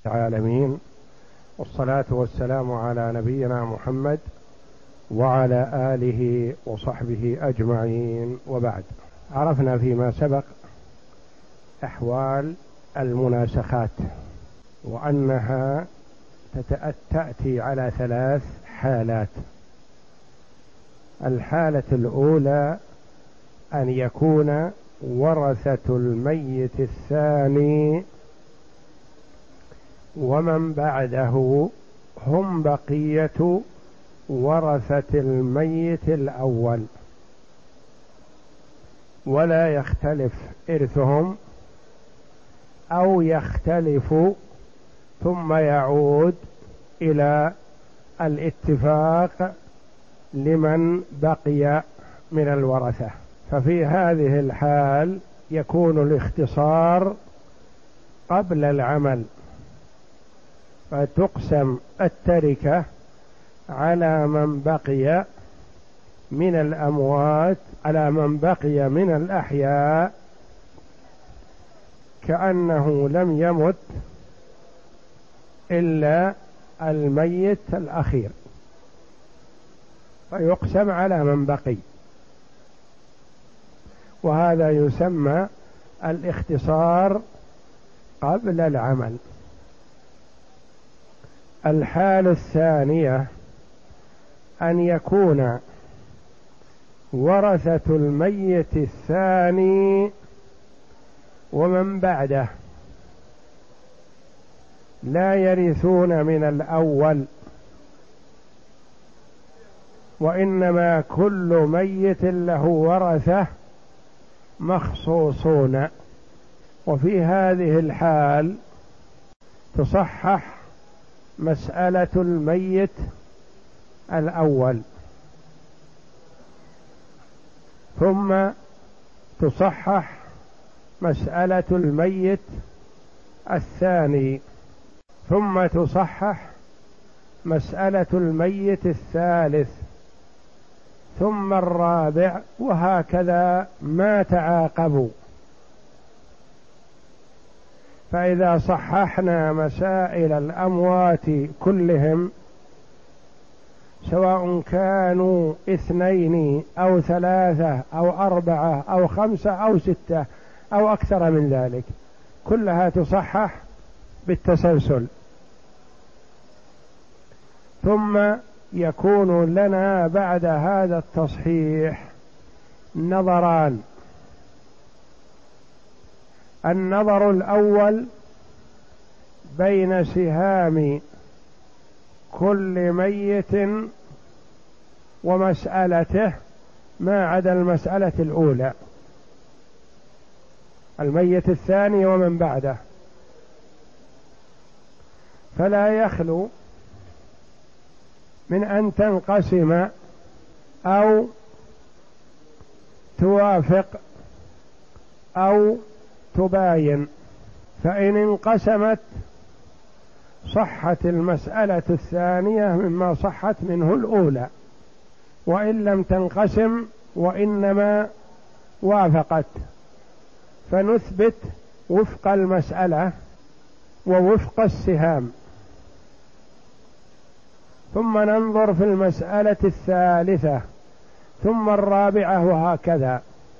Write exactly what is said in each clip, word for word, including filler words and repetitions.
العالمين، والصلاة والسلام على نبينا محمد وعلى آله وصحبه أجمعين، وبعد. عرفنا فيما سبق أحوال المناسخات، وأنها تأتي على ثلاث حالات. الحالة الأولى أن يكون ورثة الميت الثاني ومن بعده هم بقية ورثة الميت الأول، ولا يختلف إرثهم أو يختلف ثم يعود إلى الاتفاق لمن بقي من الورثة. ففي هذه الحال يكون الاختصار قبل العمل، فتقسم التركة على من بقي من الأموات على من بقي من الأحياء كأنه لم يمت إلا الميت الأخير، فيقسم على من بقي، وهذا يسمى الاختصار قبل العمل. الحالة الثانية أن يكون ورثة الميت الثاني ومن بعده لا يرثون من الأول، وإنما كل ميت له ورثة مخصوصون. وفي هذه الحال تصحح مسألة الميت الأول، ثم تصحح مسألة الميت الثاني، ثم تصحح مسألة الميت الثالث، ثم الرابع، وهكذا ما تعاقبوا. فإذا صححنا مسائل الأموات كلهم، سواء كانوا اثنين أو ثلاثة أو أربعة أو خمسة أو ستة أو أكثر من ذلك، كلها تصحح بالتسلسل. ثم يكون لنا بعد هذا التصحيح نظران. النظر الأول بين سهام كل ميت ومسألته ما عدا المسألة الأولى، الميت الثاني ومن بعده، فلا يخلو من أن تنقسم أو توافق أو تباين. فإن انقسمت صحت المسألة الثانية مما صحت منه الأولى، وإن لم تنقسم وإنما وافقت، فنثبت وفق المسألة ووفق السهام، ثم ننظر في المسألة الثالثة ثم الرابعة، وهكذا.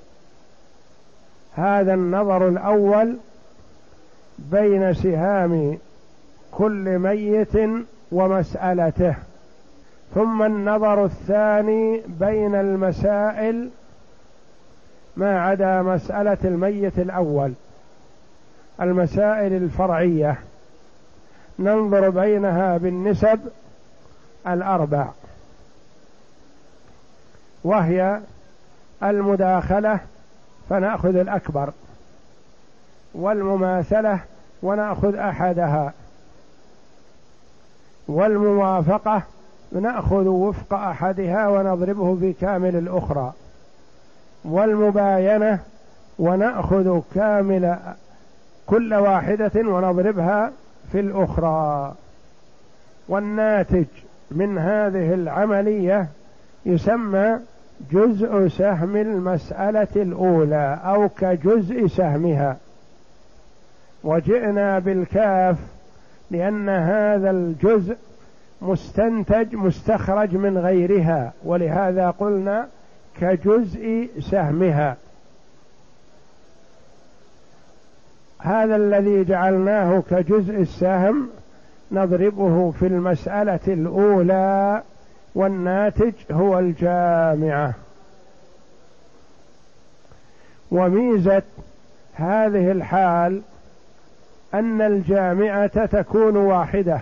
هذا النظر الأول بين سهام كل ميت ومسألته، ثم النظر الثاني بين المسائل ما عدا مسألة الميت الأول، المسائل الفرعية، ننظر بينها بالنسب الأربع، وهي المداخلة فنأخذ الأكبر، والمماثلة ونأخذ أحدها، والموافقة نأخذ وفق أحدها ونضربه في كامل الأخرى، والمباينة ونأخذ كامل كل واحدة ونضربها في الأخرى. والناتج من هذه العملية يسمى جزء سهم المسألة الأولى أو كجزء سهمها. وجئنا بالكاف لأن هذا الجزء مستنتج مستخرج من غيرها، ولهذا قلنا كجزء سهمها. هذا الذي جعلناه كجزء السهم نضربه في المسألة الأولى، والناتج هو الجامعة. وميزة هذه الحال أن الجامعة تكون واحدة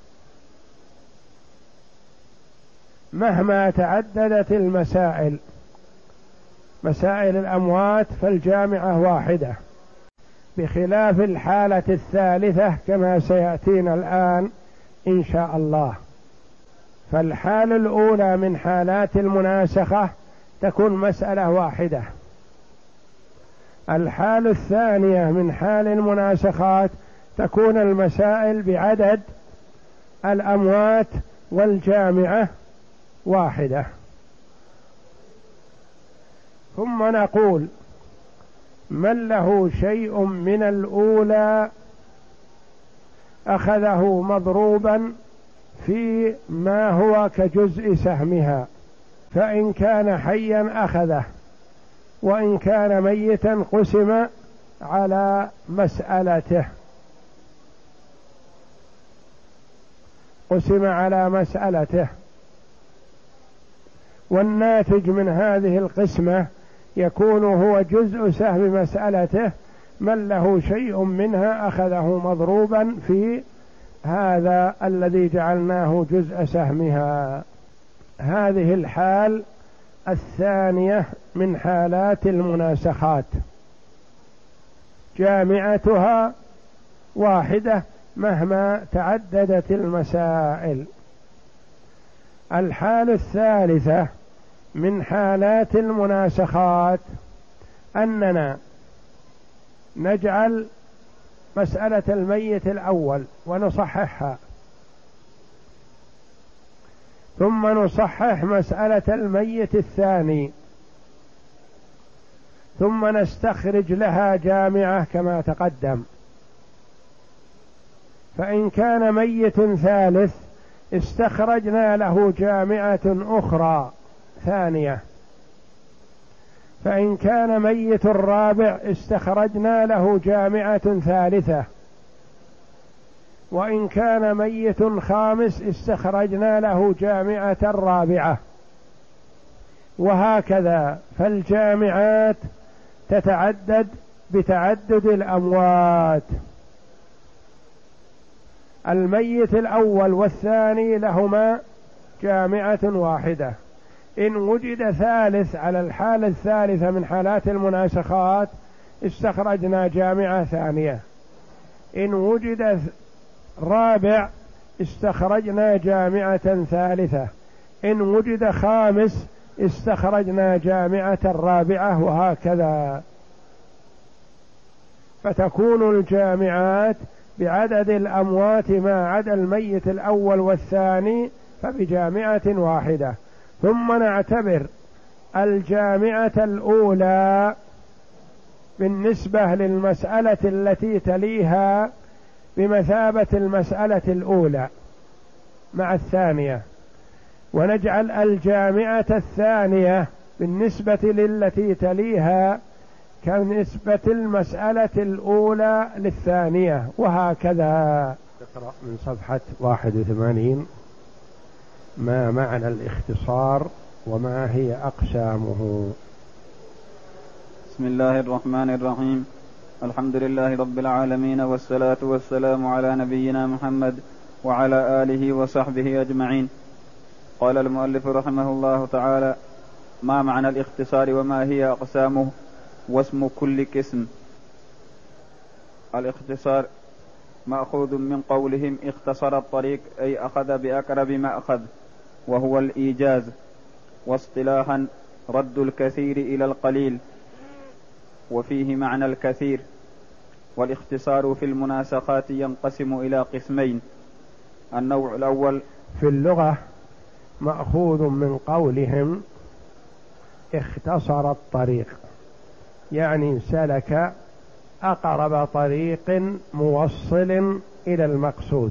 مهما تعددت المسائل. مسائل الأموات فالجامعة واحدة، بخلاف الحالة الثالثة كما سيأتينا الآن إن شاء الله. فالحالة الأولى من حالات المناسخة تكون مسألة واحدة. الحالة الثانية من حال المناسخات تكون المسائل بعدد الأموات والجامعة واحدة. ثم نقول: من له شيء من الأولى أخذه مضروبا في ما هو كجزء سهمها، فإن كان حيا أخذه، وإن كان ميتا قسم على مسألته قسم على مسألته والناتج من هذه القسمة يكون هو جزء سهم مسألته. من له شيء منها أخذه مضروبا في هذا الذي جعلناه جزء سهمها. هذه الحال الثانية من حالات المناسخات، جامعتها واحدة مهما تعددت المسائل. الحالة الثالثة من حالات المناسخات أننا نجعل مسألة الميت الأول ونصححها، ثم نصحح مسألة الميت الثاني، ثم نستخرج لها جامعة كما تقدم. فإن كان ميت ثالث استخرجنا له جامعة أخرى ثانية، فإن كان ميت الرابع استخرجنا له جامعة ثالثة، وإن كان ميت خامس استخرجنا له جامعة رابعة، وهكذا. فالجامعات تتعدد بتعدد الأموات. الميت الأول والثاني لهما جامعة واحدة. إن وجد ثالث على الحالة الثالثة من حالات المناسخات استخرجنا جامعة ثانية. إن وجد رابع استخرجنا جامعة ثالثة. إن وجد خامس استخرجنا جامعة رابعة، وهكذا. فتكون الجامعات بعدد الأموات ما عدا الميت الأول والثاني فبجامعة واحدة. ثم نعتبر الجامعة الأولى بالنسبة للمسألة التي تليها بمثابة المسألة الأولى مع الثانية، ونجعل الجامعة الثانية بالنسبة للتي تليها كنسبة المسألة الأولى للثانية، وهكذا. اقرأ من صفحة واحد وثمانين: ما معنى الاختصار وما هي أقسامه؟ بسم الله الرحمن الرحيم. الحمد لله رب العالمين، والصلاة والسلام على نبينا محمد وعلى آله وصحبه أجمعين. قال المؤلف رحمه الله تعالى: ما معنى الاختصار وما هي أقسامه واسم كل قسم؟ الاختصار مأخوذ من قولهم اختصر الطريق، أي أخذ بأقرب ما أخذ، وهو الإيجاز. واصطلاحا رد الكثير إلى القليل، وفيه معنى الكثير. والاختصار في المناسخات ينقسم إلى قسمين: النوع الأول في اللغة مأخوذ من قولهم اختصر الطريق، يعني سلك أقرب طريق موصل إلى المقصود.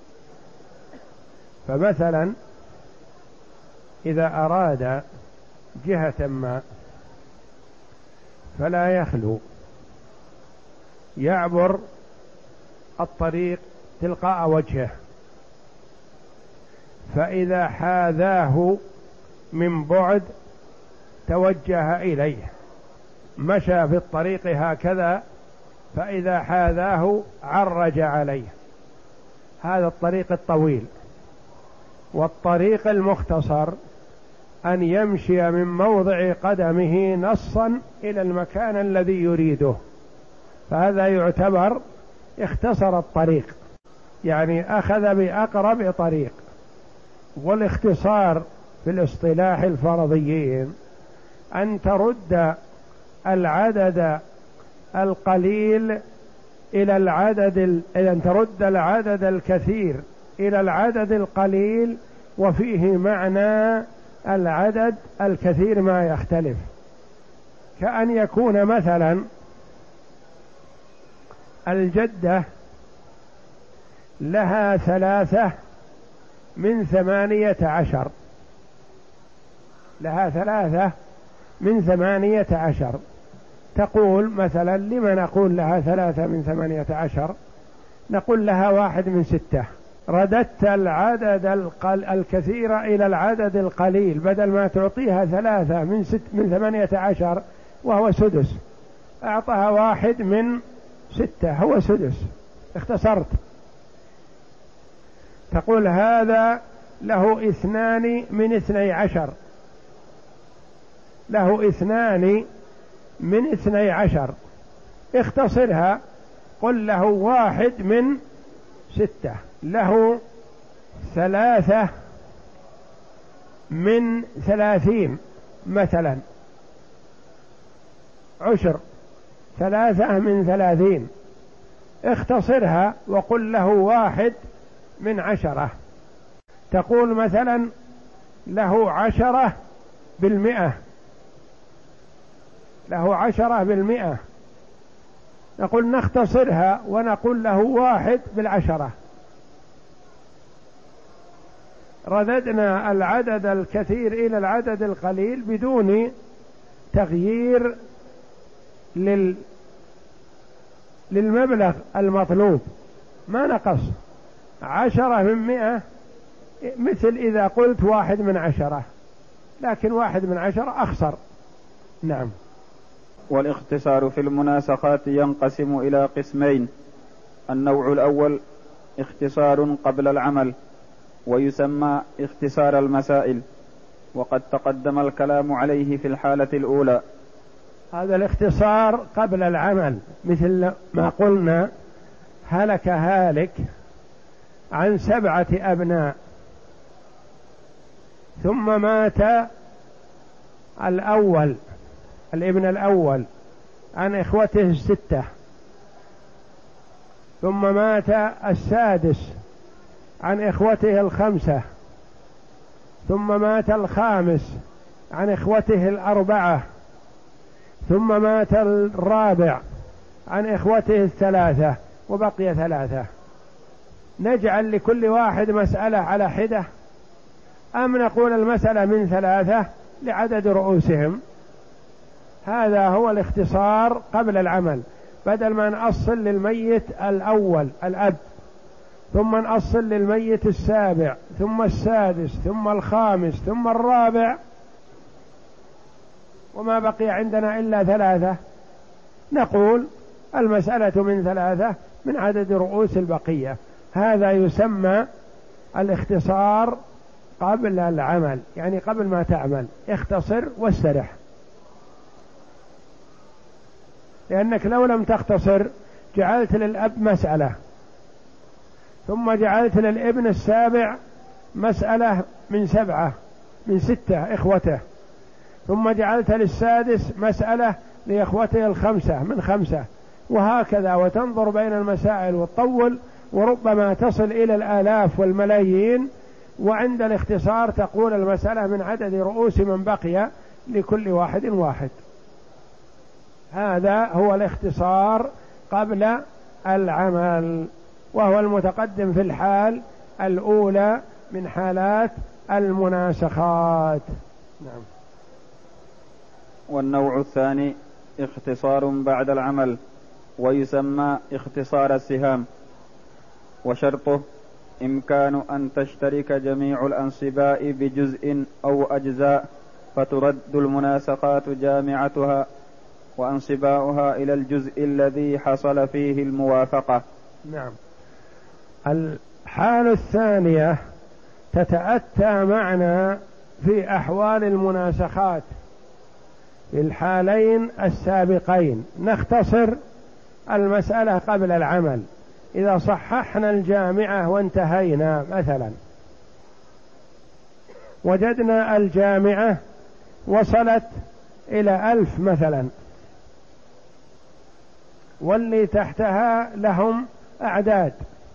فمثلا إذا أراد جهة ما فلا يخلو يعبر الطريق تلقاء وجهه، فإذا حاذاه من بعد توجه إليه، مشى في الطريق هكذا، فإذا حاذاه عرج عليه. هذا الطريق الطويل. والطريق المختصر أن يمشي من موضع قدمه نصا إلى المكان الذي يريده، فهذا يعتبر اختصر الطريق، يعني أخذ بأقرب طريق. والاختصار في الاصطلاح الفرضيين أن ترد العدد القليل إلى العدد أن ترد العدد الكثير إلى العدد القليل، وفيه معنى العدد الكثير ما يختلف. كأن يكون مثلا الجدة لها ثلاثة من ثمانية عشر، لها ثلاثة من ثمانية عشر. تقول مثلا، لما نقول لها ثلاثة من ثمانية عشر؟ نقول لها واحد من ستة. رددت العدد القل... الكثير إلى العدد القليل، بدل ما تعطيها ثلاثة من, ست... من ثمانية عشر وهو سدس، أعطاها واحد من ستة هو سدس، اختصرت. تقول هذا له اثنان من اثني عشر، له اثنان من اثني عشر، اختصرها، قل له واحد من ستة، له ثلاثة من ثلاثين مثلا، عشر، ثلاثة من ثلاثين، اختصرها وقل له واحد من عشرة. تقول مثلا له عشرة بالمئة، له عشرة بالمئة، نقول نختصرها ونقول له واحد بالعشرة. رددنا العدد الكثير إلى العدد القليل بدون تغيير لل... للمبلغ المطلوب، ما نقص. عشرة من مئة مثل إذا قلت واحد من عشرة، لكن واحد من عشرة أخسر. نعم. والاختصار في المناسخات ينقسم إلى قسمين: النوع الأول اختصار قبل العمل، ويسمى اختصار المسائل، وقد تقدم الكلام عليه في الحالة الأولى. هذا الاختصار قبل العمل، مثل ما قلنا: هلك هالك عن سبعة أبناء، ثم مات الأول، الابن الأول، عن إخوته الستة، ثم مات السادس عن إخوته الخمسة، ثم مات الخامس عن إخوته الأربعة، ثم مات الرابع عن إخوته الثلاثة، وبقي ثلاثة. نجعل لكل واحد مسألة على حدة، أم نقول المسألة من ثلاثة لعدد رؤوسهم؟ هذا هو الاختصار قبل العمل. بدل ما نأصل للميت الأول الأب، ثم نأصل للميت السابع، ثم السادس، ثم الخامس، ثم الرابع، وما بقي عندنا إلا ثلاثة، نقول المسألة من ثلاثة من عدد رؤوس البقية. هذا يسمى الاختصار قبل العمل، يعني قبل ما تعمل اختصر واسترح. لأنك لو لم تختصر جعلت للأب مسألة، ثم جعلت للابن السابع مسألة من سبعة من ستة إخوته، ثم جعلت للسادس مسألة لإخوته الخمسة من خمسة، وهكذا، وتنظر بين المسائل وتطول، وربما تصل إلى الآلاف والملايين. وعند الاختصار تقول المسألة من عدد رؤوس من بقي لكل واحد واحد. هذا هو الاختصار قبل العمل. وهو المتقدم في الحال الأولى من حالات المناسخات. نعم. والنوع الثاني اختصار بعد العمل، ويسمى اختصار السهام، وشرطه إمكان أن تشترك جميع الأنصباء بجزء أو أجزاء فترد المناسخات جامعتها وأنصباؤها إلى الجزء الذي حصل فيه الموافقة. نعم. الحالة الثانية تتأتى معنا في أحوال المناسخات في الحالين السابقين. نختصر المسألة قبل العمل. إذا صححنا الجامعة وانتهينا مثلا، وجدنا الجامعة وصلت إلى ألف مثلا، واللي تحتها لهم أعداد،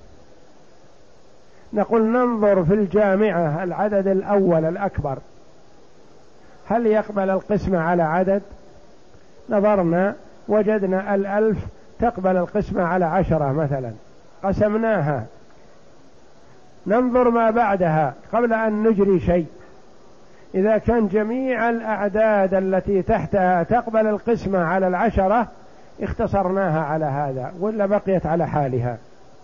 نقول ننظر في الجامعة العدد الأول الأكبر هل يقبل القسمة على عدد؟ نظرنا وجدنا الألف تقبل القسمة على عشرة مثلا، قسمناها. ننظر ما بعدها قبل أن نجري شيء، إذا كان جميع الأعداد التي تحتها تقبل القسمة على العشرة اختصرناها على هذا، ولا بقيت على حالها.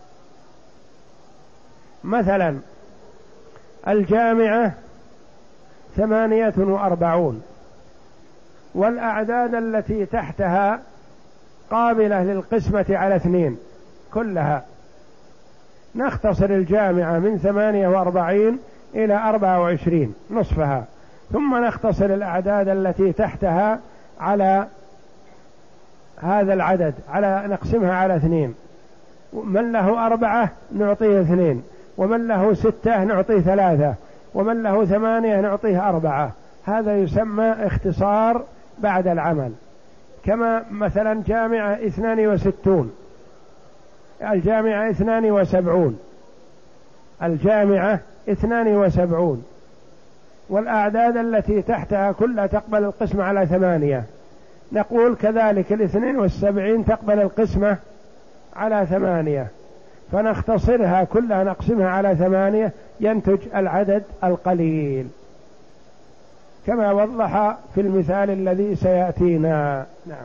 مثلا الجامعة ثمانية وأربعون، والأعداد التي تحتها قابلة للقسمة على اثنين كلها، نختصر الجامعة من ثمانية وأربعين إلى أربعة وعشرين نصفها، ثم نختصر الأعداد التي تحتها على هذا العدد، على نقسمها على اثنين. من له أربعة نعطيه اثنين، ومن له ستة نعطيه ثلاثة، ومن له ثمانية نعطيه أربعة. هذا يسمى اختصار بعد العمل. كما مثلا جامعة اثنان وستون، الجامعة اثنان وسبعون، الجامعة اثنان وسبعون، والأعداد التي تحتها كلها تقبل القسمة على ثمانية، نقول كذلك الاثنين والسبعين تقبل القسمة على ثمانية، فنختصرها كلها نقسمها على ثمانية ينتج العدد القليل، كما وضح في المثال الذي سيأتينا. نعم.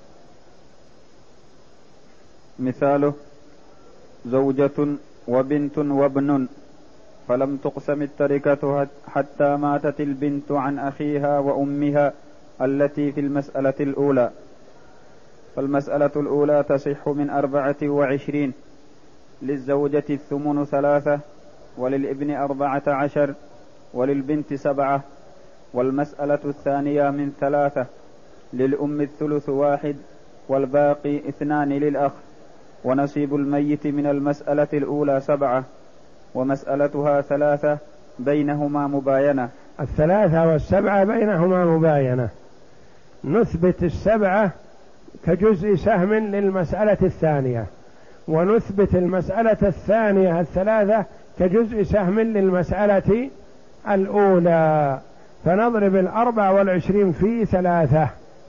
مثاله: زوجة وبنت وابن، فلم تقسم التركة حتى ماتت البنت عن أخيها وأمها التي في المسألة الأولى. فالمسألة الأولى تصح من أربعة وعشرين، للزوجة الثمن ثلاثة، وللابن أربعة عشر، وللبنت سبعة. والمسألة الثانية من ثلاثة، للأم الثلث واحد، والباقي اثنان للأخ. ونصيب الميت من المسألة الأولى سبعة، ومسألتها ثلاثة بينهما مباينة. الثلاثة والسبعة بينهما مباينة. نثبت السبعة كجزء سهم للمسألة الثانية، ونثبت المسألة الثانية الثلاثة كجزء سهم للمسألة الأولى، فنضرب الأربع والعشرين في ثلاثة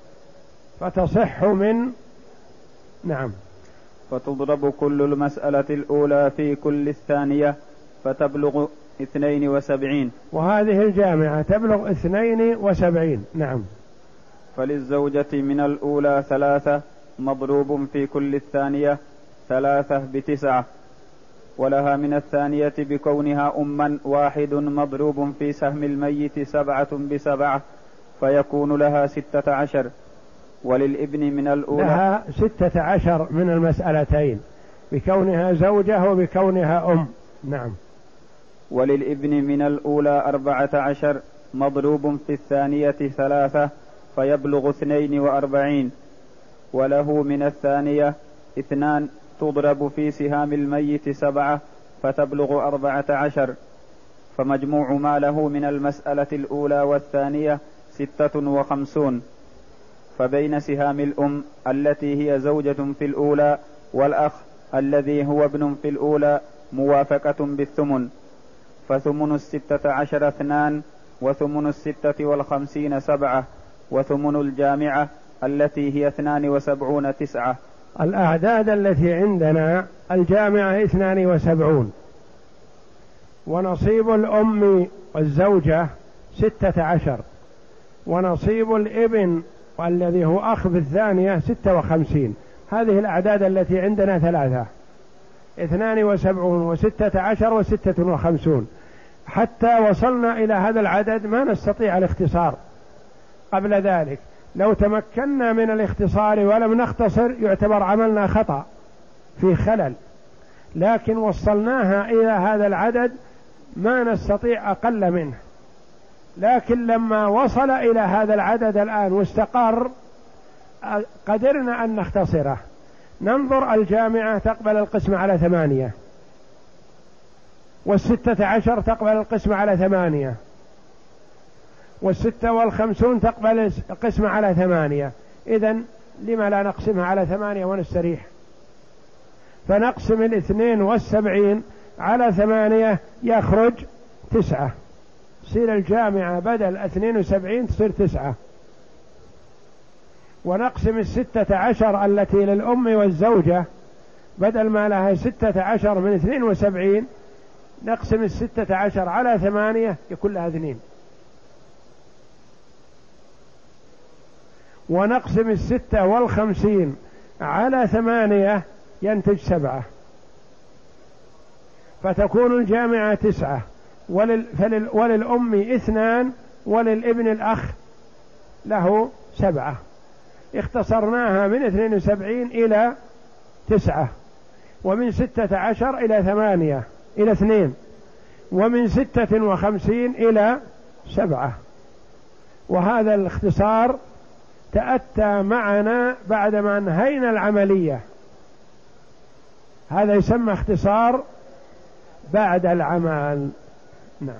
فتصح من نعم فتضرب كل المسألة الأولى في كل الثانية فتبلغ اثنين وسبعين، وهذه الجامعة تبلغ اثنين وسبعين. نعم. فللزوجة من الأولى ثلاثة مضروب في كل الثانية ثلاثة بتسعة، ولها من الثانية بكونها أما واحد مضروب في سهم الميت سبعة بسبعة، فيكون لها ستة عشر. وللابن من الأولى لها ستة عشر من المسألتين بكونها زوجة وبكونها أم. نعم. وللابن من الأولى أربعة عشر مضروب في الثانية ثلاثة، فيبلغ اثنين وأربعين. وله من الثانية اثنان تضرب في سهام الميت سبعة، فتبلغ أربعة عشر. فمجموع ما له من المسألة الأولى والثانية ستة وخمسون. فبين سهام الأم التي هي زوجة في الأولى والأخ الذي هو ابن في الأولى موافقة بالثمن، فثمن الستة عشر اثنان، وثمن الستة والخمسين سبعة، وثمن الجامعة التي هي اثنان وسبعون تسعة، الأعداد التي عندنا الجامعة اثنان وسبعون، ونصيب الأم والزوجة ستة عشر، ونصيب الابن والذي هو أخ في الثانية ستة وخمسين. هذه الأعداد التي عندنا ثلاثة: اثنان وسبعون وستة عشر وستة وخمسون. حتى وصلنا إلى هذا العدد ما نستطيع الاختصار. قبل ذلك لو تمكنا من الاختصار ولم نختصر يعتبر عملنا خطأ في خلل، لكن وصلناها إلى هذا العدد ما نستطيع أقل منه. لكن لما وصل إلى هذا العدد الآن واستقر قدرنا أن نختصره. ننظر: الجامعة تقبل القسم على ثمانية، والستة عشر تقبل القسم على ثمانية، والستة والخمسون تقبل القسم على ثمانية. إذن لما لا نقسمها على ثمانية ونستريح؟ فنقسم الاثنين والسبعين على ثمانية يخرج تسعة، تصير الجامعة بدل اثنين وسبعين تصير تسعة. ونقسم الستة عشر التي للأم والزوجة بدل ما لها ستة عشر من اثنين وسبعين نقسم الستة عشر على ثمانية يكون لها اثنين. ونقسم الستة والخمسين على ثمانية ينتج سبعة، فتكون الجامعة تسعة، ولل... فلل... وللأم اثنان، وللابن الأخ له سبعة. اختصرناها من اثنين وسبعين إلى تسعة، ومن ستة عشر إلى ثمانية إلى اثنين، ومن ستة وخمسين إلى سبعة. وهذا الاختصار تأتى معنا بعدما انهينا العملية، هذا يسمى اختصار بعد العمل. نعم.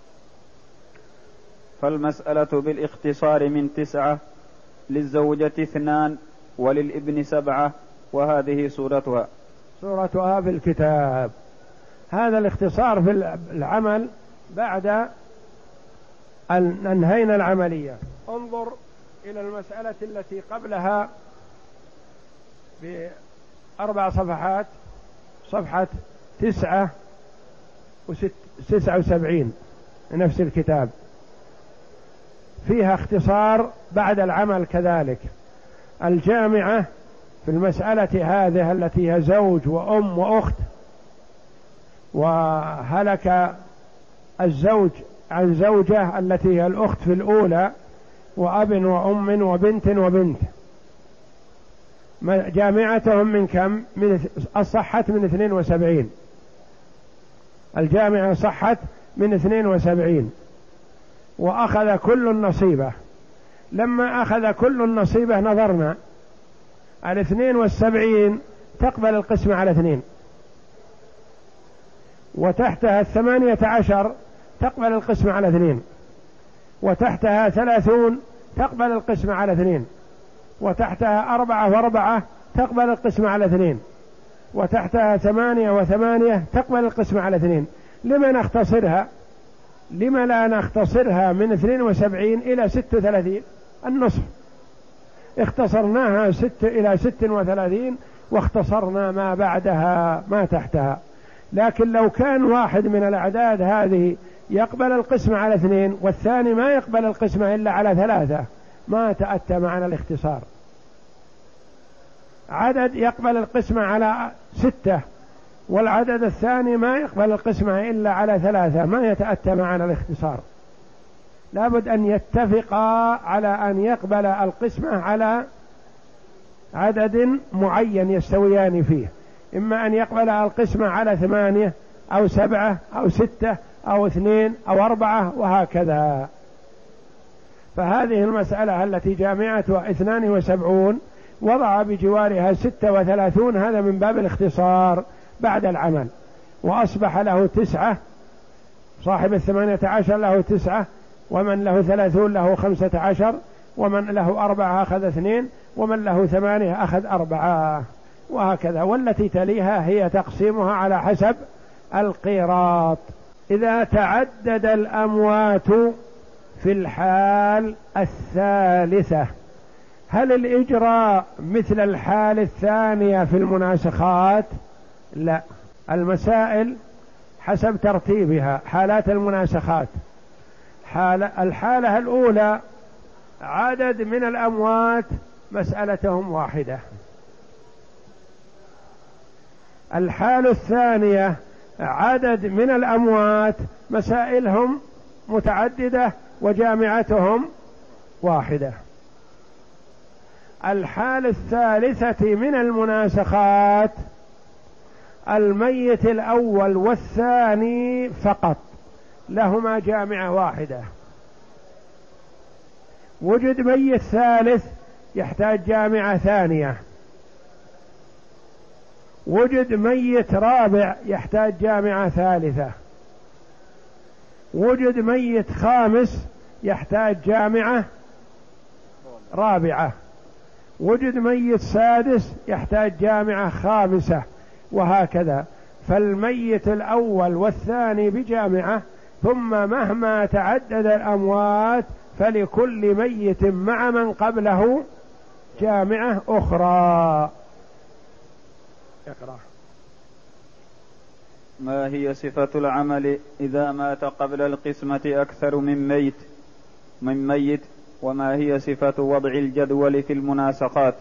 فالمسألة بالاختصار من تسعة، للزوجة اثنان، وللابن سبعة، وهذه صورتها صورتها في الكتاب. هذا الاختصار في العمل بعد أن انهينا العملية. انظر إلى المسألة التي قبلها بأربع صفحات، صفحة تسعة وست تسعة وسبعين نفس الكتاب، فيها اختصار بعد العمل كذلك. الجامعة في المسألة هذه التي هي زوج وأم وأخت، وهلك الزوج عن زوجة التي هي الأخت في الأولى، وأب وأم وبنت وبنت، جامعتهم من كم؟ من الصحة من اثنين وسبعين. الجامعة صحت من اثنين وسبعين، وأخذ كل النصيبة. لما أخذ كل النصيبة نظرنا: الاثنين والسبعين تقبل القسم على اثنين، وتحتها الثمانية عشر تقبل القسم على اثنين، وتحتها ثلاثون تقبل القسم على اثنين، وتحتها أربعة وأربعة تقبل القسم على اثنين، وتحتها ثمانية وثمانية تقبل القسم على اثنين. لما نختصرها؟ لما لا نختصرها من اثنين وسبعين إلى ست وثلاثين النصف؟ اختصرناها ست إلى ست وثلاثين، واختصرنا ما بعدها ما تحتها. لكن لو كان واحد من الأعداد هذه يقبل القسم على اثنين والثاني ما يقبل القسم إلا على ثلاثة ما تأتى معنا الاختصار. عدد يقبل القسم على ستة والعدد الثاني ما يقبل القسم إلا على ثلاثة ما يتأتى معنا الاختصار. لابد أن يتفقا على أن يقبل القسمة على عدد معين يستويان فيه، إما أن يقبل القسمة على ثمانية أو سبعة أو ستة أو اثنين أو أربعة وهكذا. فهذه المسألة التي جامعتها اثنان وسبعون وضع بجوارها ستة وثلاثون، هذا من باب الاختصار بعد العمل، وأصبح له تسعة. صاحب الثمانية عشر له تسعة، ومن له ثلاثون له خمسة عشر، ومن له أربعة أخذ اثنين، ومن له ثمانية أخذ أربعة، وهكذا. والتي تليها هي تقسيمها على حسب القيراط. إذا تعدد الأموات في الحال الثالثة هل الإجراء مثل الحال الثانية في المناسخات؟ لا، المسائل حسب ترتيبها. حالات المناسخات: حالة الحالة الأولى عدد من الأموات مسألتهم واحدة. الحالة الثانية عدد من الأموات مسائلهم متعددة وجامعتهم واحدة. الحالة الثالثة من المناسخات الميت الأول والثاني فقط لهما جامعة واحدة. وجد ميت ثالث يحتاج جامعة ثانية، وجد ميت رابع يحتاج جامعة ثالثة، وجد ميت خامس يحتاج جامعة رابعة، وجد ميت سادس يحتاج جامعة خامسة، وهكذا. فالميت الأول والثاني بجامعة، ثم مهما تعدد الأموات فلكل ميت مع من قبله جامعة أخرى. اقرأ. ما هي صفة العمل إذا مات قبل القسمة أكثر من ميت من ميت وما هي صفة وضع الجدول في المناسخات؟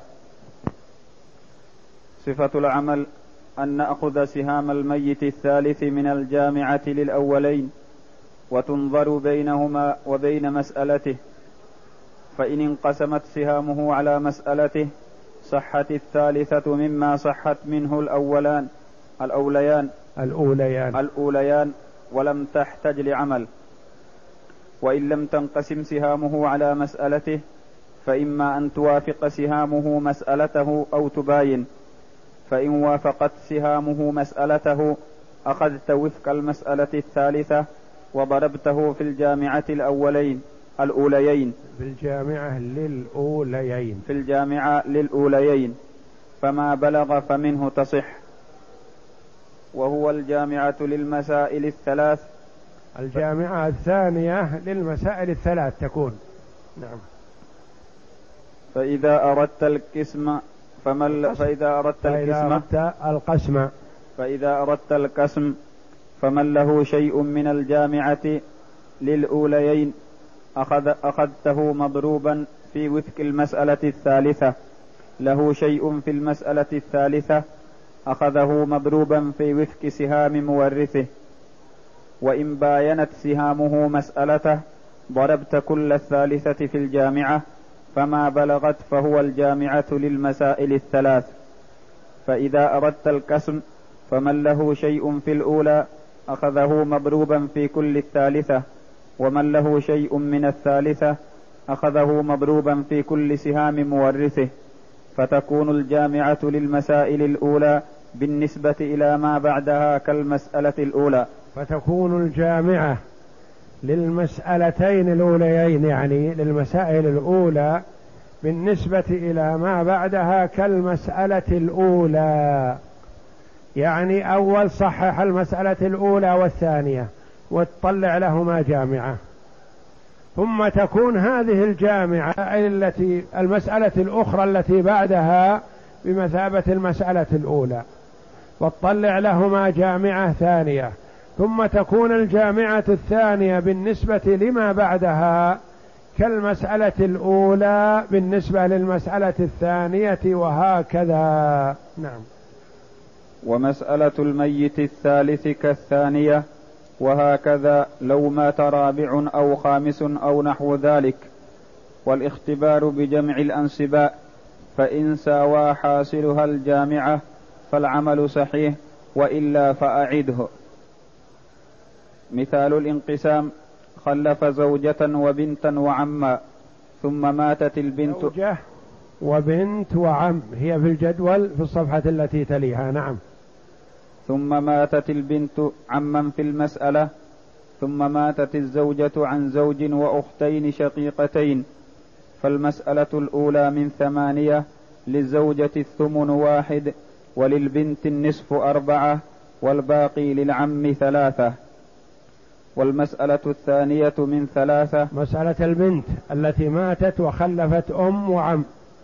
صفة العمل أن نأخذ سهام الميت الثالث من الجامعة للأولين وتنظر بينهما وبين مسألته، فإن انقسمت سهامه على مسألته صحت الثالثة مما صحت منه الأولان الأوليان الأوليان الأوليان ولم تحتج لعمل. وإن لم تنقسم سهامه على مسألته فإما أن توافق سهامه مسألته أو تباين، فإن وافقت سهامه مسألته أخذت وفق المسألة الثالثة وضربته في الجامعة الأولين الأوليين في الجامعة للأوليين في الجامعة للأوليين فما بلغ فمنه تصح، وهو الجامعة للمسائل الثلاث. الجامعة الثانية للمسائل الثلاث تكون. نعم. فإذا أردت القسم فمن فإذا أردت فإذا أردت القسم فإذا أردت القسم فمن له شيء من الجامعة للأوليين أخذ أخذته مضروبا في وفق المسألة الثالثة، له شيء في المسألة الثالثة أخذه مضروبا في وفق سهام مورثه. وإن باينت سهامه مسألته ضربت كل الثالثة في الجامعة، فما بلغت فهو الجامعة للمسائل الثلاث. فإذا أردت القسم فمن له شيء في الأولى أخذه مضروبا في كل الثالثة، ومن له شيء من الثالثة أخذه مضروبا في كل سهام مورثه، فتكون الجامعة للمسائل الأولى بالنسبة إلى ما بعدها كالمسألة الأولى. فتكون الجامعة للمسألتين الأوليين، يعني للمسائل الأولى، بالنسبة إلى ما بعدها كالمسألة الأولى. يعني أول صحح المسألة الأولى والثانية وتطلع لهما جامعة، ثم تكون هذه الجامعة التي المسألة الأخرى التي بعدها بمثابة المسألة الأولى وتطلع لهما جامعة ثانية، ثم تكون الجامعة الثانية بالنسبة لما بعدها كالمسألة الأولى بالنسبة للمسألة الثانية، وهكذا. نعم. ومسألة الميت الثالث كالثانية، وهكذا لو مات رابع أو خامس أو نحو ذلك. والاختبار بجمع الأنسباء، فإن ساوى حاصلها الجامعة فالعمل صحيح، وإلا فأعده. مثال الانقسام: خلف زوجة وبنتا وعما، ثم ماتت البنت. زوجة وبنت وعم هي في الجدول في الصفحة التي تليها. نعم. ثم ماتت البنت عما في المسألة، ثم ماتت الزوجة عن زوج وأختين شقيقتين، فالمسألة الأولى من ثمانية، للزوجة الثمن واحد، وللبنت النصف أربعة، والباقي للعم ثلاثة. والمسألة الثانية من ثلاثة، مسألة البنت التي ماتت وخلفت أم وعم،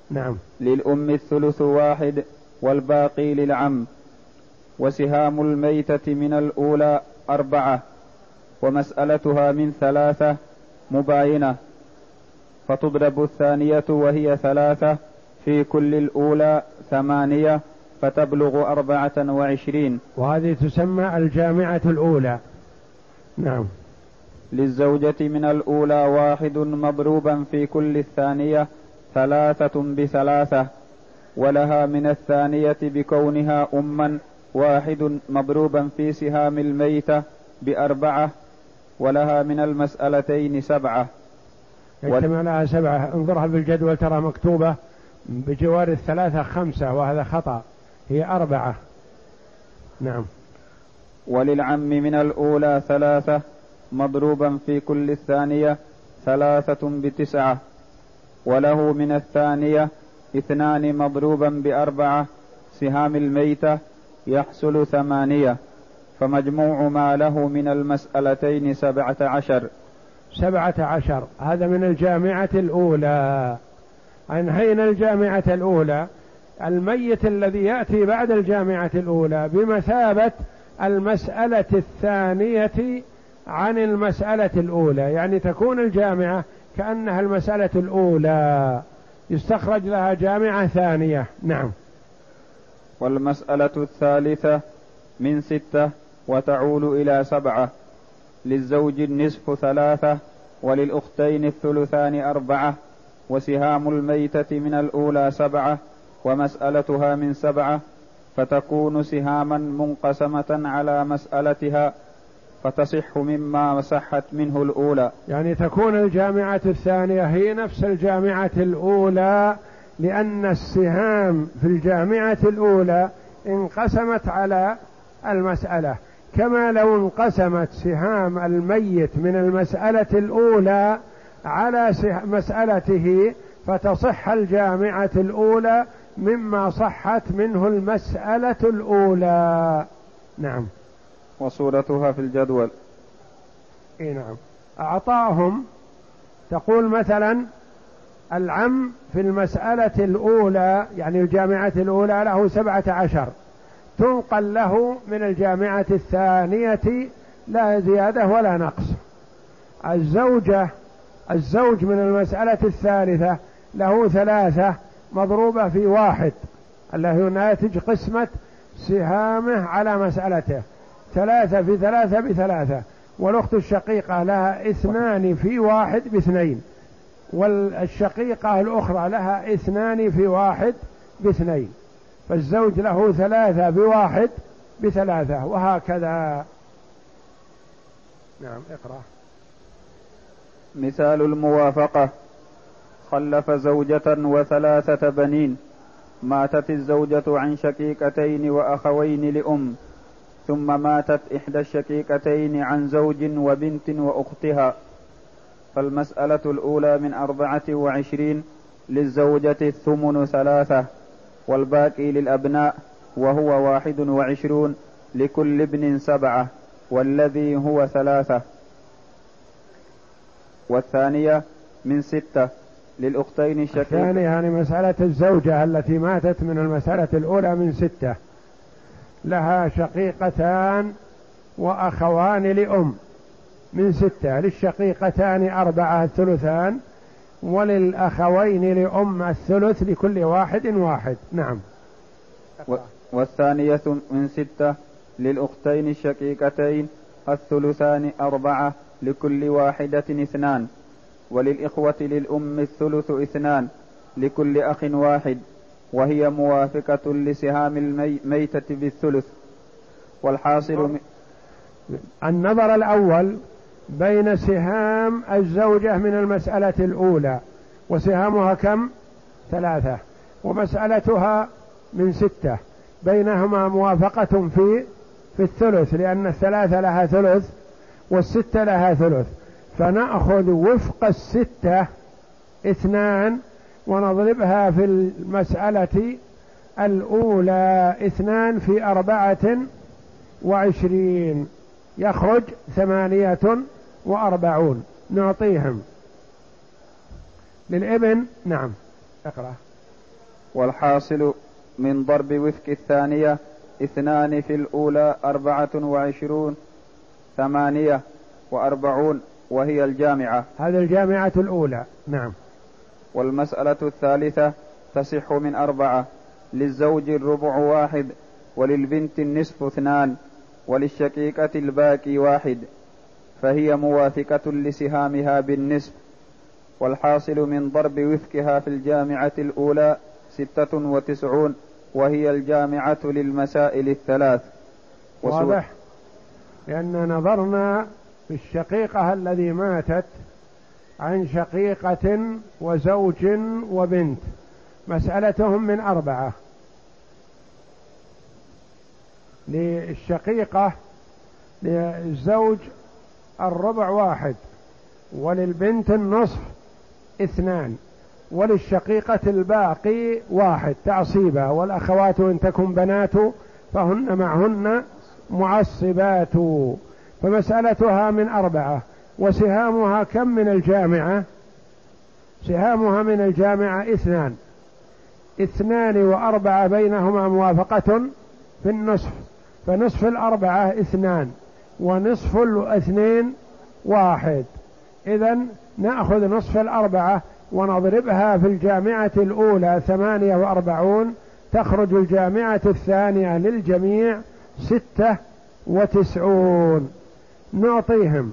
نعم. للأم الثلث واحد والباقي للعم. وسهام الميتة من الأولى أربعة ومسألتها من ثلاثة مباينة، فتضرب الثانية وهي ثلاثة في كل الأولى ثمانية فتبلغ أربعة وعشرين، وهذه تسمى الجامعة الأولى. نعم. للزوجة من الأولى واحد مضروبا في كل الثانية ثلاثة بثلاثة، ولها من الثانية بكونها أما واحد مضروبا في سهام الميتة بأربعة، ولها من المسألتين سبعة. يجتمع لها سبعة. انظرها بالجدول ترى مكتوبة بجوار الثلاثة خمسة، وهذا خطأ، هي أربعة. نعم. وللعم من الأولى ثلاثة مضروبا في كل الثانية ثلاثة بتسعة، وله من الثانية اثنان مضروبا بأربعة سهام الميتة يحصل ثمانية، فمجموع ما له من المسألتين سبعة عشر. سبعة عشر هذا من الجامعة الأولى. أنهينا الجامعة الأولى. الميت الذي يأتي بعد الجامعة الأولى بمثابة المسألة الثانية عن المسألة الأولى، يعني تكون الجامعة كأنها المسألة الأولى، يستخرج لها جامعة ثانية. نعم. والمسألة الثالثة من ستة وتعول إلى سبعة. للزوج النصف ثلاثة وللأختين الثلثان أربعة، وسهام الميتة من الأولى سبعة ومسألتها من سبعة، فتكون سهاما منقسمة على مسألتها فتصح مما صحت منه الأولى. يعني تكون الجامعة الثانية هي نفس الجامعة الأولى، لأن السهام في الجامعة الأولى انقسمت على المسألة، كما لو انقسمت سهام الميت من المسألة الأولى على مسألته فتصح الجامعة الأولى مما صحت منه المسألة الأولى. نعم. وصورتها في الجدول. إيه نعم. أعطاهم تقول مثلا العم في المسألة الأولى، يعني الجامعة الأولى له سبعة عشر، تنقل له من الجامعة الثانية لا زيادة ولا نقص. الزوجة الزوج من المسألة الثالثة له ثلاثة مضروبة في واحد، الذي هو ناتج قسمة سهامه على مسألته، ثلاثة في ثلاثة بثلاثة. والأخت الشقيقة لها اثنان في واحد باثنين، والشقيقة الأخرى لها اثنان في واحد باثنين، فالزوج له ثلاثة بواحد بثلاثة، وهكذا. نعم. اقرأ. مثال الموافقة: خلف زوجة وثلاثة بنين، ماتت الزوجة عن شقيقتين وأخوين لأم، ثم ماتت إحدى الشقيقتين عن زوج وبنت وأختها، فالمسألة الأولى من أربعة وعشرين، للزوجة الثمن ثلاثة، والباقي للأبناء وهو واحد وعشرون، لكل ابن سبعة، والذي هو ثلاثة. والثانية من ستة، للأختين الشقيقة. الثانية يعني مسألة الزوجة التي ماتت من المسألة الأولى من ستة، لها شقيقتان وأخوان لأم من ستة، للشقيقتان أربعة الثلثان، وللأخوين لأم الثلث، لكل واحد واحد. نعم. والثانية من ستة، للأختين الشقيقتين الثلثان أربعة، لكل واحدة اثنان، وللإخوة للأم الثلث اثنان، لكل أخ واحد، وهي موافقة لسهام الميتة بالثلث. والحاصل النظر الأول بين سهام الزوجة من المسألة الأولى، وسهامها كم؟ ثلاثة، ومسألتها من ستة، بينهما موافقة في في الثلث، لأن الثلاثة لها ثلث والستة لها ثلث، فنأخذ وفق الستة اثنان ونضربها في المسألة الأولى اثنان في أربعة وعشرين، يخرج ثمانية وأربعون، نعطيهم للابن. نعم. اقرأ. والحاصل من ضرب وفق الثانية اثنان في الأولى أربعة وعشرون ثمانية وأربعون وهي الجامعة. هذه الجامعة الأولى. نعم. والمسألة الثالثة تصح من أربعة: للزوج الربع واحد، وللبنت النصف اثنان، وللشقيقة الباقي واحد، فهي موافقة لسهامها بالنصف. والحاصل من ضرب وفقها في الجامعة الأولى ستة وتسعون وهي الجامعة للمسائل الثلاث. واضح؟ لأن نظرنا في الشقيقة الذي ماتت عن شقيقة وزوج وبنت، مسألتهم من أربعة: للشقيقة للزوج الربع واحد، وللبنت النصف اثنان، وللشقيقة الباقي واحد تعصيبا، والأخوات إن تكن بنات فهن معهن معصبات. فمسألتها من أربعة. وسهامها كم من الجامعة؟ سهامها من الجامعة اثنان. اثنان وأربعة بينهما موافقة في النصف، فنصف الأربعة اثنان، ونصف الاثنين واحد. إذن نأخذ نصف الأربعة ونضربها في الجامعة الأولى ثمانية وأربعون، تخرج الجامعة الثانية للجميع ستة وتسعون. نعطيهم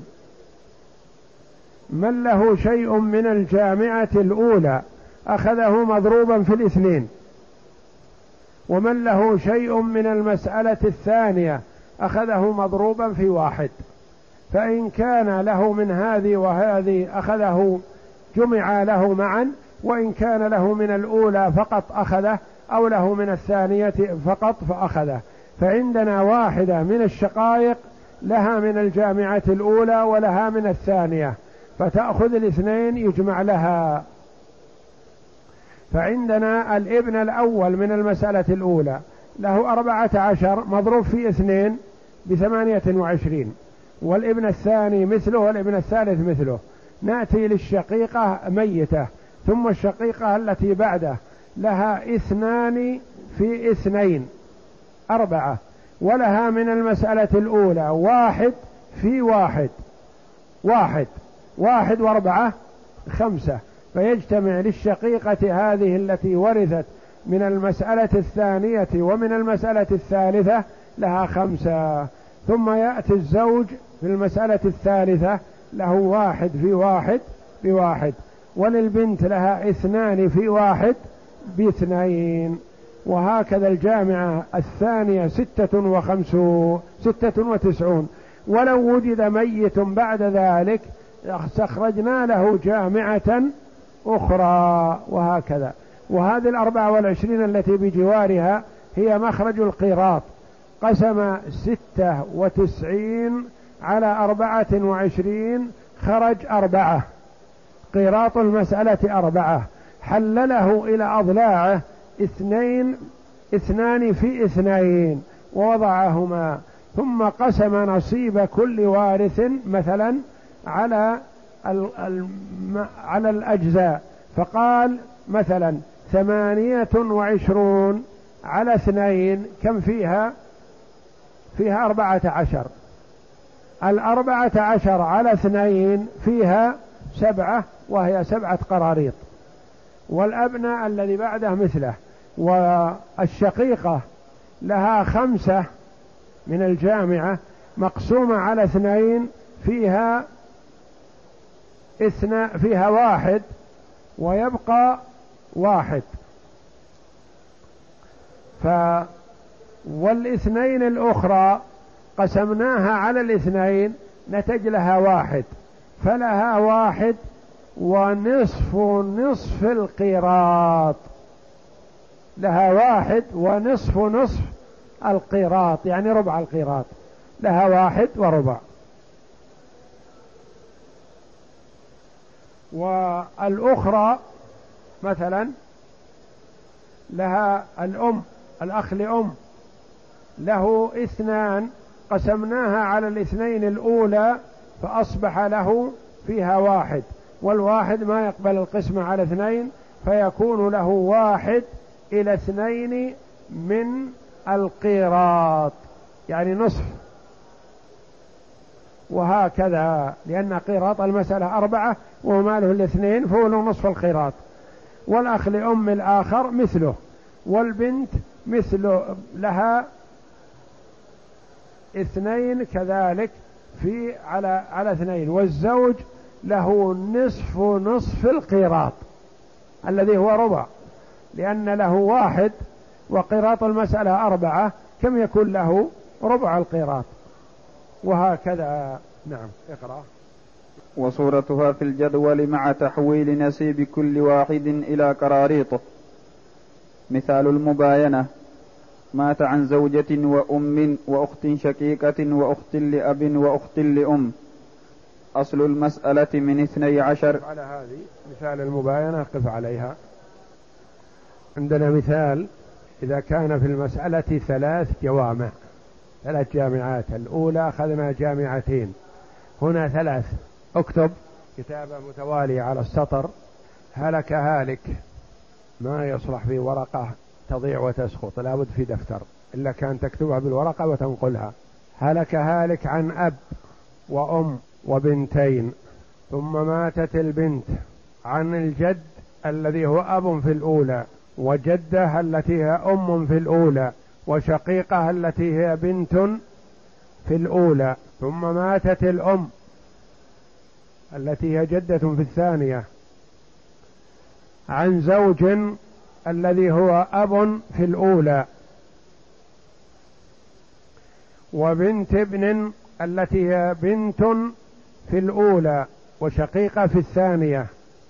من له شيء من الجامعة الأولى أخذه مضروبا في الاثنين، ومن له شيء من المسألة الثانية أخذه مضروبا في واحد. فإن كان له من هذه وهذه أخذه جمع له معا، وإن كان له من الأولى فقط أخذه، أو له من الثانية فقط فأخذه. فعندنا واحدة من الشقائق لها من الجامعة الأولى ولها من الثانية، فتأخذ الاثنين يجمع لها. فعندنا الابن الأول من المسألة الأولى له أربعة عشر مضروب في اثنين بثمانية وعشرين، والابن الثاني مثله، والابن الثالث مثله. نأتي للشقيقة ميتة، ثم الشقيقة التي بعده لها اثنان في اثنين أربعة، ولها من المسألة الأولى واحد في واحد، واحد واحد وأربعة خمسة. فيجتمع للشقيقة هذه التي ورثت من المسألة الثانية ومن المسألة الثالثة لها خمسة. ثم يأتي الزوج في المسألة الثالثة له واحد في واحد بواحد، وللبنت لها اثنان في واحد باثنين. وهكذا الجامعة الثانية ستة وخمسون ستة وتسعون. ولو وجد ميت بعد ذلك استخرجنا له جامعة أخرى، وهكذا. وهذه الأربعة والعشرين التي بجوارها هي مخرج القيراط. قسم ستة وتسعين على أربعة وعشرين، خرج أربعة. قيراط المسألة أربعة، حلله إلى أضلاعه اثنين اثنان في اثنين ووضعهما، ثم قسم نصيب كل وارث مثلا على على الأجزاء، فقال مثلا ثمانية وعشرون على اثنين كم فيها؟ فيها أربعة عشر. الأربعة عشر على اثنين فيها سبعة، وهي سبعة قراريط. والأبناء الذي بعده مثله. والشقيقة لها خمسة من الجامعة مقسومة على اثنين، فيها اثنى فيها واحد ويبقى واحد. ف والاثنين الأخرى قسمناها على الاثنين نتج لها واحد، فلها واحد ونصف نصف القيراط. لها واحد ونصف نصف القيراط، يعني ربع القيراط. لها واحد وربع. والأخرى مثلا لها الأم، الأخ لأم له اثنان، قسمناها على الاثنين الأولى فأصبح له فيها واحد، والواحد ما يقبل القسمة على اثنين، فيكون له واحد إلى اثنين من القيراط، يعني نصف، وهكذا، لأن قيراط المسألة أربعة وماله الاثنين فهو نصف القيراط. والأخ لأم الآخر مثله، والبنت مثل لها اثنين كذلك في على على اثنين، والزوج له نصف نصف القيراط الذي هو ربع، لأن له واحد وقيراط المسألة أربعة، كم يكون له؟ ربع القيراط، وهكذا. نعم، اقرأ. وصورتها في الجدول مع تحويل نسيب كل واحد إلى قراريطه. مثال المباينة: مات عن زوجة وأم وأخت شقيقة وأخت لأب وأخت لأم. أصل المسألة من اثني عشر. على هذه مثال المباينة قف عليها. عندنا مثال: إذا كان في المسألة ثلاث جوامع، ثلاث جامعات، الأولى أخذنا جامعتين، هنا ثلاث. اكتب كتابة متوالية على السطر: هلك هالك، ما يصلح في ورقة تضيع وتسقط، لابد في دفتر، إلا كان تكتبها بالورقة وتنقلها. هلك هالك عن أب وأم وبنتين، ثم ماتت البنت عن الجد الذي هو أب في الأولى، وجدة التي هي أم في الأولى، وشقيقة التي هي بنت في الأولى، ثم ماتت الأم التي هي جدة في الثانية عن زوج الذي هو أب في الأولى، وبنت ابن التي هي بنت في الأولى وشقيقة في الثانية،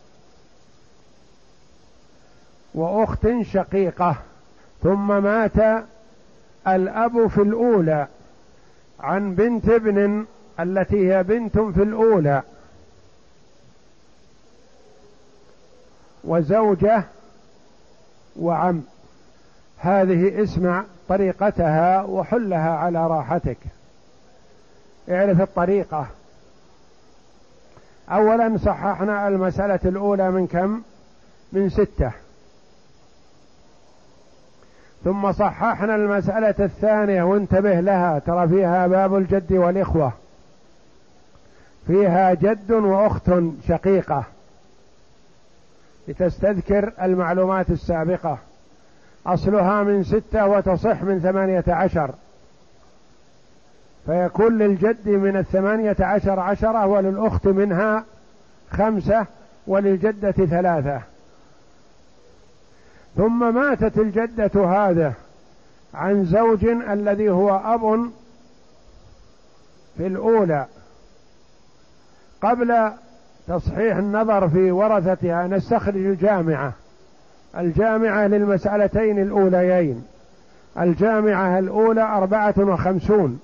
وأخت شقيقة. ثم مات الأب في الأولى عن بنت ابن التي هي بنت في الأولى، وزوجة وعم. هذه اسمع طريقتها وحلها على راحتك، اعرف الطريقة. أولا صححنا المسألة الأولى من كم؟ من ستة. ثم صححنا المسألة الثانية، وانتبه لها، ترى فيها باب الجد والإخوة، فيها جد وأخت شقيقة، لتستذكر المعلومات السابقة. أصلها من ستة وتصح من ثمانية عشر، فيكون للجد من الثمانية عشر عشرة، وللأخت منها خمسة، وللجدة ثلاثة. ثم ماتت الجدة هذا عن زوج الذي هو أب في الأولى. قبل تصحيح النظر في ورثتها نستخرج الجامعة، الجامعة للمسألتين الأوليين. الجامعة الأولى أربعة وخمسون،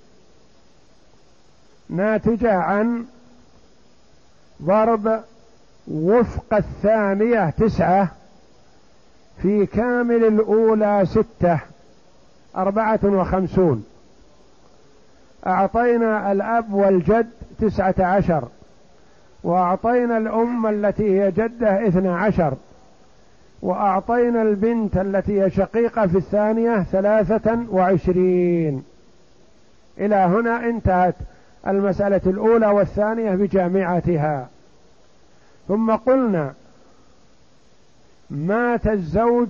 ناتجة عن ضرب وفق الثانية تسعة في كامل الأولى ستة، أربعة وخمسون. أعطينا الأب والجد تسعة عشر، وأعطينا الأم التي هي جدة اثنى عشر، وأعطينا البنت التي هي شقيقة في الثانية ثلاثة وعشرين. إلى هنا انتهت المسألة الأولى والثانية بجامعتها. ثم قلنا مات الزوج،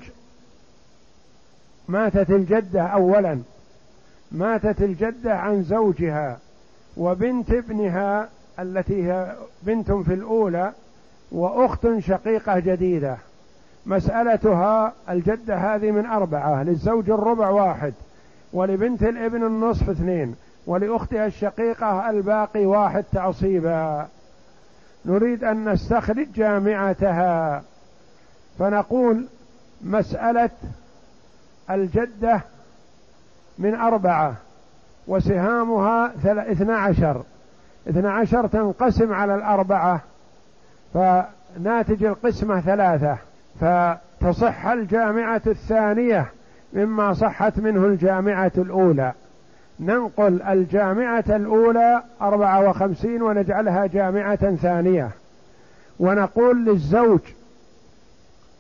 ماتت الجدة أولا، ماتت الجدة عن زوجها وبنت ابنها التي هي بنت في الأولى، وأخت شقيقة جديدة. مسألتها الجدة هذه من أربعة، للزوج الربع واحد، ولبنت الابن النصف اثنين، ولأختها الشقيقة الباقي واحد تعصيبا. نريد أن نستخرج جامعتها، فنقول مسألة الجدة من أربعة وسهامها اثنى عشر، اثنى عشر تنقسم على الأربعة، فناتج القسمة ثلاثة، فتصح الجامعة الثانية مما صحت منه الجامعة الأولى. ننقل الجامعة الأولى أربعة وخمسين ونجعلها جامعة ثانية، ونقول للزوج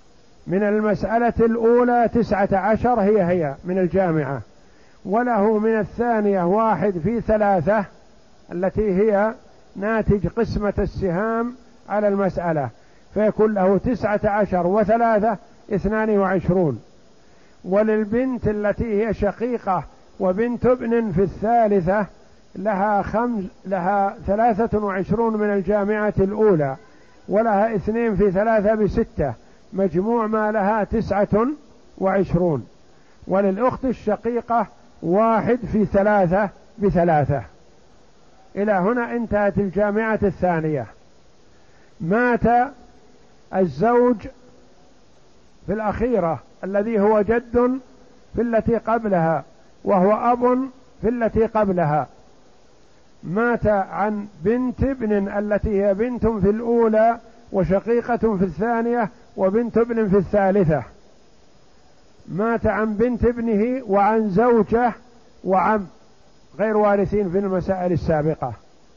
من المسألة الأولى تسعة عشر هي هي من الجامعة، وله من الثانية واحد في ثلاثة التي هي ناتج قسمة السهام على المسألة، فيكون له تسعة عشر وثلاثة اثنان وعشرون. وللبنت التي هي شقيقة وبنت ابن في الثالثة لها خمس لها ثلاثة وعشرون من الجامعة الأولى، ولها اثنين في ثلاثة بستة، مجموع ما لها تسعة وعشرون. وللأخت الشقيقة واحد في ثلاثة بثلاثة. إلى هنا انتهت الجامعة الثانية. مات الزوج في الأخيرة الذي هو جد في التي قبلها وهو أب في التي قبلها، مات عن بنت ابن التي هي بنت في الأولى وشقيقة في الثانية وبنت ابن في الثالثة، مات عن بنت ابنه وعن زوجة وعم غير وارثين في المسائل السابقة.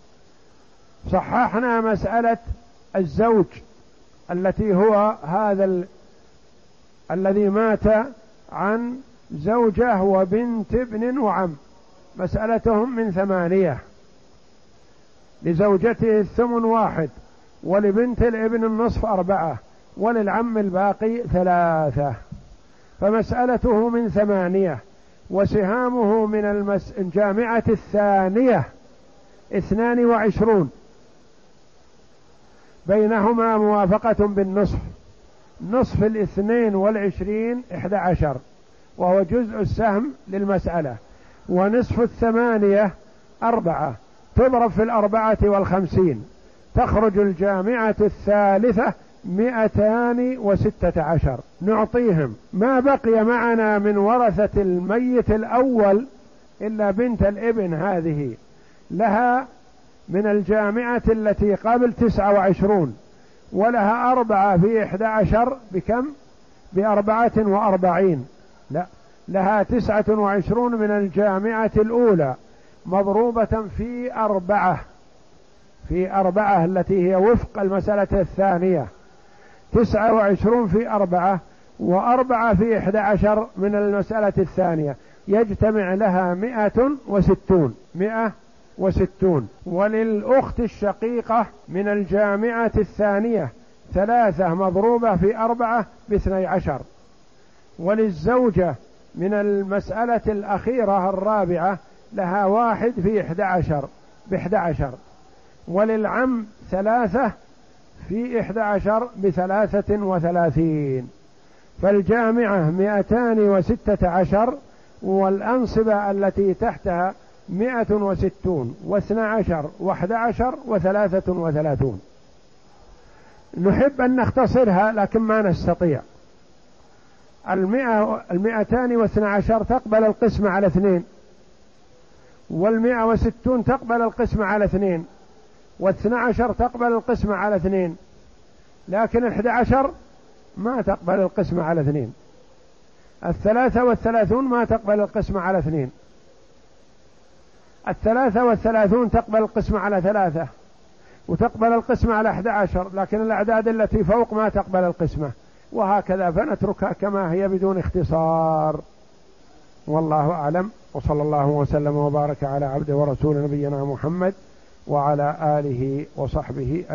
صححنا مسألة الزوج التي هو هذا ال... الذي مات عن زوجة وبنت ابن وعم، مسألتهم من ثمانية، لزوجته الثمن واحد، ولبنت الابن النصف أربعة، وللعم الباقي ثلاثة، فمسألته من ثمانية. وسهامه من المس... الجامعة الثانية اثنان وعشرون، بينهما موافقة بالنصف، نصف الاثنين والعشرين احدى عشر وهو جزء السهم للمسألة، ونصف الثمانية أربعة، تضرب في الأربعة والخمسين، تخرج الجامعة الثالثة مئتان وستة عشر. نعطيهم ما بقي معنا من ورثة الميت الأول إلا بنت الابن، هذه لها من الجامعة التي قبل تسعة وعشرون، ولها أربعة في إحدى عشر بكم؟ بأربعة وأربعين، لا لها تسعة وعشرون من الجامعة الأولى مضروبة في أربعة، في أربعة التي هي وفق المسألة الثانية، تسعة وعشرون في أربعة وأربعة في إحدى عشر من المسألة الثانية، يجتمع لها مئة وستون، مئة وستون. وللأخت الشقيقة من الجامعة الثانية ثلاثة مضروبة في أربعة باثني عشر. وللزوجة من المسألة الأخيرة الرابعة لها واحد في إحدى عشر بإحدى عشر. وللعم ثلاثة في إحدى عشر بثلاثة وثلاثين، فالجامعة مئتان وستة عشر، والأنصبة التي تحتها مئة وستون واثنى عشر واحد عشر وثلاثة وثلاثون. نحب أن نختصرها لكن ما نستطيع. المئة المئتان واثنى عشر تقبل القسم على اثنين، والمئة وستون تقبل القسم على اثنين، واثنى عشر تقبل القسم على اثنين، لكن احدى عشر ما تقبل القسم على اثنين، الثلاثة والثلاثون ما تقبل القسم على اثنين، الثلاثة والثلاثون تقبل القسم على ثلاثة، وتقبل القسم على احدى عشر، لكن الأعداد التي فوق ما تقبل القسمة، وهكذا، فنتركها كما هي بدون اختصار. والله أعلم، وصلى الله وسلم وبارك على عبده ورسول نبينا محمد وعلى آله وصحبه.